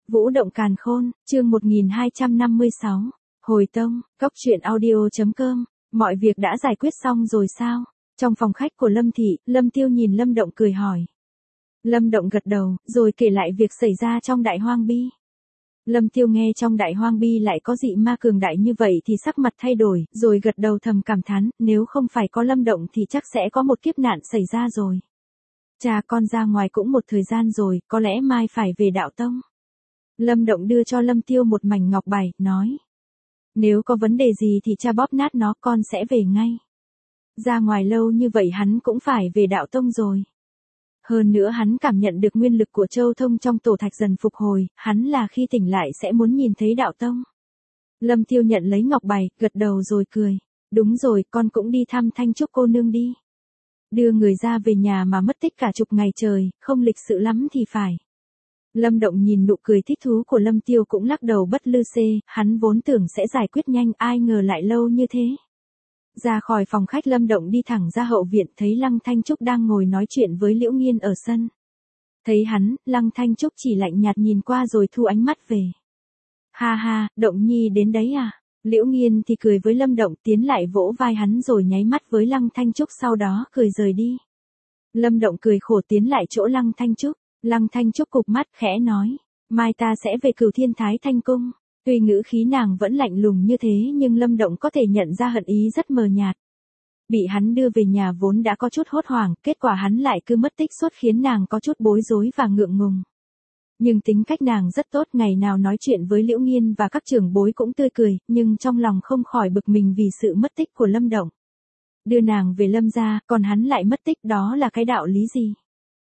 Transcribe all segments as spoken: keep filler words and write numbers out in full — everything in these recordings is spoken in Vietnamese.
Vũ động càn khôn, chương một nghìn hai trăm năm mươi sáu. Hồi tông, Cốc truyện audio.com. Mọi việc đã giải quyết xong rồi sao? Trong phòng khách của Lâm Thị, Lâm Tiêu nhìn Lâm Động cười hỏi. Lâm Động gật đầu, rồi kể lại việc xảy ra trong Đại Hoang Bi. Lâm Tiêu nghe trong Đại Hoang Bi lại có dị ma cường đại như vậy thì sắc mặt thay đổi, rồi gật đầu thầm cảm thán, nếu không phải có Lâm Động thì chắc sẽ có một kiếp nạn xảy ra rồi. Cha con ra ngoài cũng một thời gian rồi, có lẽ mai phải về đạo tông. Lâm Động đưa cho Lâm Tiêu một mảnh ngọc bài, nói. Nếu có vấn đề gì thì cha bóp nát nó, con sẽ về ngay. Ra ngoài lâu như vậy hắn cũng phải về đạo tông rồi. Hơn nữa hắn cảm nhận được nguyên lực của Châu Thông trong tổ thạch dần phục hồi, hắn là khi tỉnh lại sẽ muốn nhìn thấy đạo tông. Lâm Tiêu nhận lấy ngọc bài, gật đầu rồi cười. Đúng rồi, con cũng đi thăm Thanh Trúc cô nương đi. Đưa người ra về nhà mà mất tích cả chục ngày trời, không lịch sự lắm thì phải. Lâm Động nhìn nụ cười thích thú của Lâm Tiêu cũng lắc đầu bất lư xê, hắn vốn tưởng sẽ giải quyết nhanh, ai ngờ lại lâu như thế. Ra khỏi phòng khách Lâm Động đi thẳng ra hậu viện, thấy Lăng Thanh Trúc đang ngồi nói chuyện với Liễu Nghiên ở sân. Thấy hắn, Lăng Thanh Trúc chỉ lạnh nhạt nhìn qua rồi thu ánh mắt về. Ha ha, Động Nhi đến đấy à? Liễu Nghiên thì cười với Lâm Động, tiến lại vỗ vai hắn rồi nháy mắt với Lăng Thanh Trúc, sau đó cười rời đi. Lâm Động cười khổ tiến lại chỗ Lăng Thanh Trúc. Lăng Thanh Trúc cụp mắt khẽ nói, mai ta sẽ về Cửu Thiên Thái Thanh Cung. Tuy ngữ khí nàng vẫn lạnh lùng như thế nhưng Lâm Động có thể nhận ra hận ý rất mờ nhạt. Bị hắn đưa về nhà vốn đã có chút hốt hoảng, kết quả hắn lại cứ mất tích suốt khiến nàng có chút bối rối và ngượng ngùng. Nhưng tính cách nàng rất tốt, ngày nào nói chuyện với Liễu Nghiên và các trưởng bối cũng tươi cười, nhưng trong lòng không khỏi bực mình vì sự mất tích của Lâm Động. Đưa nàng về Lâm gia, còn hắn lại mất tích, đó là cái đạo lý gì?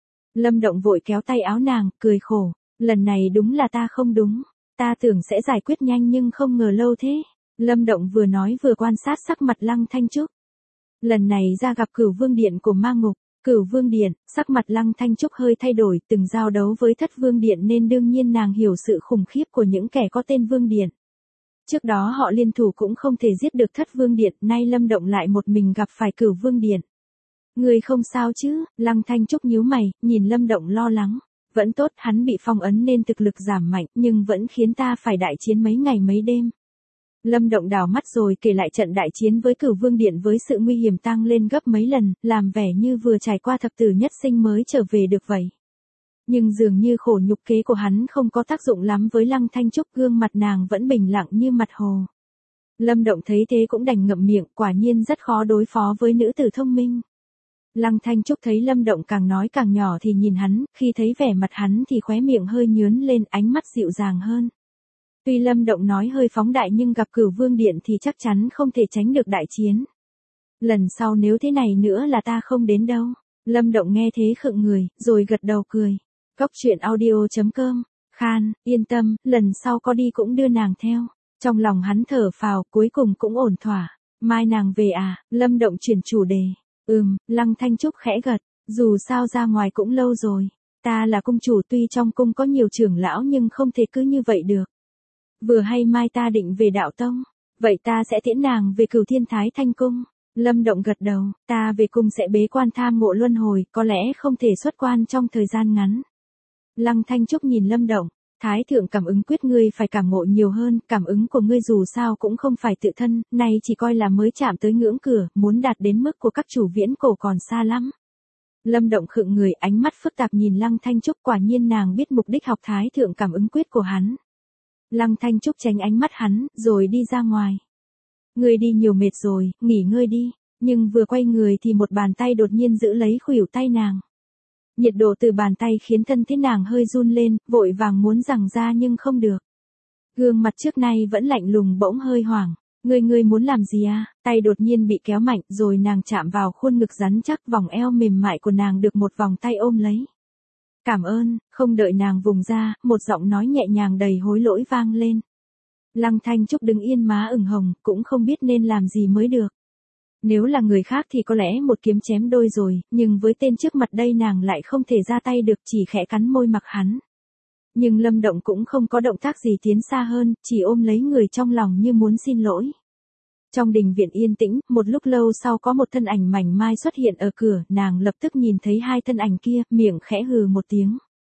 Lâm Động vội kéo tay áo nàng, cười khổ, lần này đúng là ta không đúng, ta tưởng sẽ giải quyết nhanh nhưng không ngờ lâu thế. Lâm Động vừa nói vừa quan sát sắc mặt Lăng Thanh Trúc. Lần này ra gặp Cửu Vương Điện của Ma Ngục. Cửu Vương Điện, sắc mặt Lăng Thanh Trúc hơi thay đổi, từng giao đấu với Thất Vương Điện nên đương nhiên nàng hiểu sự khủng khiếp của những kẻ có tên Vương Điện. Trước đó họ liên thủ cũng không thể giết được Thất Vương Điện, nay Lâm Động lại một mình gặp phải Cửu Vương Điện. Người không sao chứ? Lăng Thanh Trúc nhíu mày, nhìn Lâm Động lo lắng. Vẫn tốt, hắn bị phong ấn nên thực lực giảm mạnh, nhưng vẫn khiến ta phải đại chiến mấy ngày mấy đêm. Lâm Động đảo mắt rồi kể lại trận đại chiến với Cửu Vương Điện với sự nguy hiểm tăng lên gấp mấy lần, làm vẻ như vừa trải qua thập tử nhất sinh mới trở về được vậy. Nhưng dường như khổ nhục kế của hắn không có tác dụng lắm với Lăng Thanh Trúc, gương mặt nàng vẫn bình lặng như mặt hồ. Lâm Động thấy thế cũng đành ngậm miệng, quả nhiên rất khó đối phó với nữ tử thông minh. Lăng Thanh Trúc thấy Lâm Động càng nói càng nhỏ thì nhìn hắn, khi thấy vẻ mặt hắn thì khóe miệng hơi nhướn lên, ánh mắt dịu dàng hơn. Tuy Lâm Động nói hơi phóng đại nhưng gặp Cửu Vương Điện thì chắc chắn không thể tránh được đại chiến. Lần sau nếu thế này nữa là ta không đến đâu. Lâm Động nghe thế khựng người, rồi gật đầu cười. Cốc truyện audio.com. Khan, yên tâm, lần sau có đi cũng đưa nàng theo. Trong lòng hắn thở phào, cuối cùng cũng ổn thỏa. Mai nàng về à? Lâm Động chuyển chủ đề. Ừm, Lăng Thanh Trúc khẽ gật, dù sao ra ngoài cũng lâu rồi. Ta là cung chủ, tuy trong cung có nhiều trưởng lão nhưng không thể cứ như vậy được. Vừa hay mai ta định về đạo tông, vậy ta sẽ tiễn nàng về Cửu Thiên Thái Thanh Cung. Lâm Động gật đầu, ta về cung sẽ bế quan tham ngộ luân hồi, có lẽ không thể xuất quan trong thời gian ngắn. Lăng Thanh Trúc nhìn Lâm Động, Thái thượng cảm ứng quyết ngươi phải cảm ngộ nhiều hơn, cảm ứng của ngươi dù sao cũng không phải tự thân, nay chỉ coi là mới chạm tới ngưỡng cửa, muốn đạt đến mức của các chủ viễn cổ còn xa lắm. Lâm Động khựng người, ánh mắt phức tạp nhìn Lăng Thanh Trúc, quả nhiên nàng biết mục đích học Thái thượng cảm ứng quyết của hắn. Lăng Thanh Trúc tránh ánh mắt hắn, rồi đi ra ngoài. Ngươi đi nhiều mệt rồi, nghỉ ngơi đi, nhưng vừa quay người thì một bàn tay đột nhiên giữ lấy khuỷu tay nàng. Nhiệt độ từ bàn tay khiến thân thể nàng hơi run lên, vội vàng muốn giằng ra nhưng không được. Gương mặt trước nay vẫn lạnh lùng bỗng hơi hoảng. Ngươi ngươi muốn làm gì à? Tay đột nhiên bị kéo mạnh rồi nàng chạm vào khuôn ngực rắn chắc, vòng eo mềm mại của nàng được một vòng tay ôm lấy. Cảm ơn, không đợi nàng vùng ra, một giọng nói nhẹ nhàng đầy hối lỗi vang lên. Lăng Thanh Trúc đứng yên má ửng hồng, cũng không biết nên làm gì mới được. Nếu là người khác thì có lẽ một kiếm chém đôi rồi, nhưng với tên trước mặt đây nàng lại không thể ra tay được, chỉ khẽ cắn môi mặc hắn. Nhưng Lâm Động cũng không có động tác gì tiến xa hơn, chỉ ôm lấy người trong lòng như muốn xin lỗi. Trong đình viện yên tĩnh, một lúc lâu sau có một thân ảnh mảnh mai xuất hiện ở cửa, nàng lập tức nhìn thấy hai thân ảnh kia, miệng khẽ hừ một tiếng.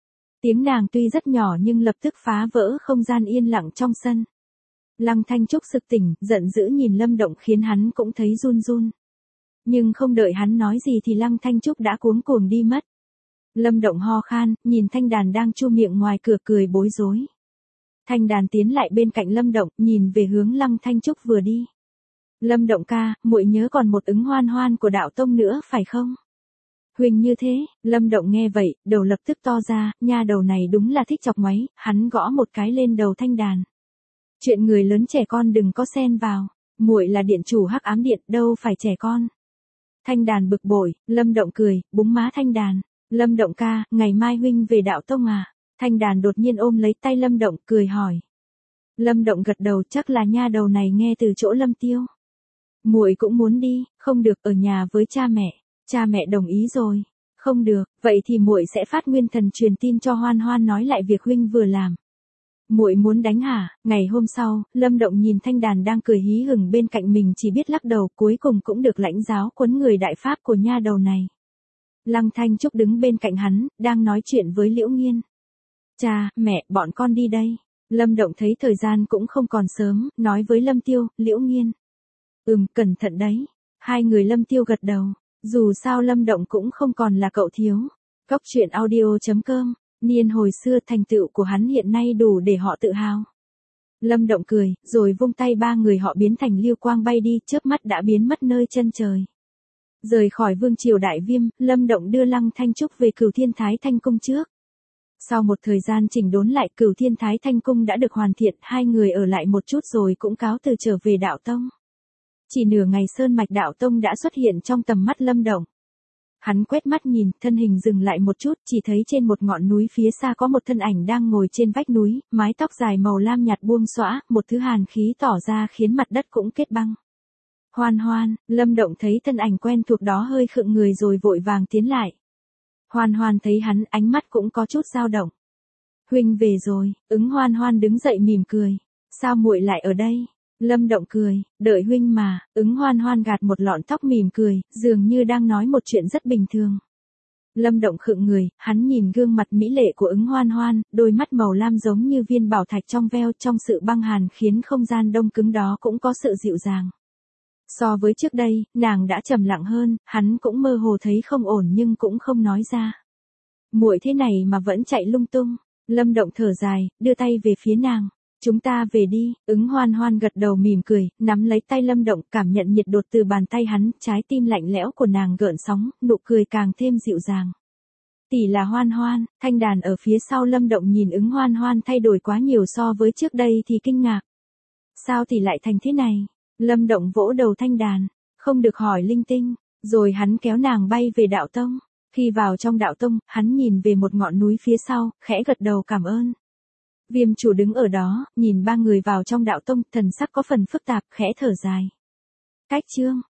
Tiếng nàng tuy rất nhỏ nhưng lập tức phá vỡ không gian yên lặng trong sân. Lăng Thanh Trúc sực tỉnh, giận dữ nhìn Lâm Động khiến hắn cũng thấy run run. Nhưng không đợi hắn nói gì thì Lăng Thanh Trúc đã cuống cuồng đi mất. Lâm Động ho khan, nhìn Thanh Đàn đang chu miệng ngoài cửa cười bối rối. Thanh Đàn tiến lại bên cạnh Lâm Động, nhìn về hướng Lăng Thanh Trúc vừa đi. Lâm Động ca, muội nhớ còn một Ứng Hoan Hoan của đạo tông nữa phải không? Huỳnh như thế, Lâm Động nghe vậy, đầu lập tức to ra, nha đầu này đúng là thích chọc ngoáy, hắn gõ một cái lên đầu Thanh Đàn. Chuyện người lớn trẻ con đừng có xen vào, muội là điện chủ Hắc Ám Điện, đâu phải trẻ con. Thanh Đàn bực bội, Lâm Động cười, búng má Thanh Đàn. Lâm Động ca, ngày mai huynh về đạo tông à? Thanh Đàn đột nhiên ôm lấy tay Lâm Động, cười hỏi. Lâm Động gật đầu, chắc là nha đầu này nghe từ chỗ Lâm Tiêu. Muội cũng muốn đi, không được, ở nhà với cha mẹ. Cha mẹ đồng ý rồi. Không được, vậy thì muội sẽ phát nguyên thần truyền tin cho Hoan Hoan nói lại việc huynh vừa làm. Muội muốn đánh hả? Ngày hôm sau, Lâm Động nhìn Thanh Đàn đang cười hí hửng bên cạnh mình chỉ biết lắc đầu, cuối cùng cũng được lãnh giáo quấn người đại pháp của nha đầu này. Lăng Thanh Trúc đứng bên cạnh hắn, đang nói chuyện với Liễu Nghiên. Cha, mẹ, bọn con đi đây. Lâm Động thấy thời gian cũng không còn sớm, nói với Lâm Tiêu, Liễu Nghiên. Ừm, cẩn thận đấy. Hai người Lâm Tiêu gật đầu. Dù sao Lâm Động cũng không còn là cậu thiếu. Góc truyện audio chấm com, niên hồi xưa thành tựu của hắn hiện nay đủ để họ tự hào. Lâm Động cười, rồi vung tay ba người họ biến thành lưu quang bay đi, chớp mắt đã biến mất nơi chân trời. Rời khỏi vương triều Đại Viêm, Lâm Động đưa Lăng Thanh Trúc về Cửu Thiên Thái Thanh Cung trước. Sau một thời gian chỉnh đốn lại, Cửu Thiên Thái Thanh Cung đã được hoàn thiện, hai người ở lại một chút rồi cũng cáo từ trở về đạo tông. Chỉ nửa ngày Sơn Mạch Đạo Tông đã xuất hiện trong tầm mắt Lâm Động. Hắn quét mắt nhìn, thân hình dừng lại một chút, chỉ thấy trên một ngọn núi phía xa có một thân ảnh đang ngồi trên vách núi, mái tóc dài màu lam nhạt buông xõa, một thứ hàn khí tỏ ra khiến mặt đất cũng kết băng. Hoan Hoan, Lâm Động thấy thân ảnh quen thuộc đó hơi khựng người rồi vội vàng tiến lại. Hoan Hoan thấy hắn, ánh mắt cũng có chút dao động. Huynh về rồi, Ứng Hoan Hoan đứng dậy mỉm cười. Sao muội lại ở đây? Lâm Động cười, đợi huynh mà. Ứng Hoan Hoan gạt một lọn tóc mỉm cười, dường như đang nói một chuyện rất bình thường. Lâm Động khựng người, hắn nhìn gương mặt mỹ lệ của Ứng Hoan Hoan, đôi mắt màu lam giống như viên bảo thạch trong veo, trong sự băng hàn khiến không gian đông cứng đó cũng có sự dịu dàng. So với trước đây, nàng đã trầm lặng hơn, hắn cũng mơ hồ thấy không ổn nhưng cũng không nói ra. Muội thế này mà vẫn chạy lung tung. Lâm Động thở dài, đưa tay về phía nàng. Chúng ta về đi. Ứng Hoan Hoan gật đầu mỉm cười, nắm lấy tay Lâm Động, cảm nhận nhiệt độ từ bàn tay hắn, trái tim lạnh lẽo của nàng gợn sóng, nụ cười càng thêm dịu dàng. Tỷ là Hoan Hoan. Thanh Đàn ở phía sau Lâm Động nhìn Ứng Hoan Hoan thay đổi quá nhiều so với trước đây thì kinh ngạc. Sao tỷ lại thành thế này? Lâm Động vỗ đầu Thanh Đàn, không được hỏi linh tinh, rồi hắn kéo nàng bay về đạo tông. Khi vào trong đạo tông, hắn nhìn về một ngọn núi phía sau, khẽ gật đầu cảm ơn. Viêm chủ đứng ở đó, nhìn ba người vào trong đạo tông, thần sắc có phần phức tạp, khẽ thở dài. Cách chương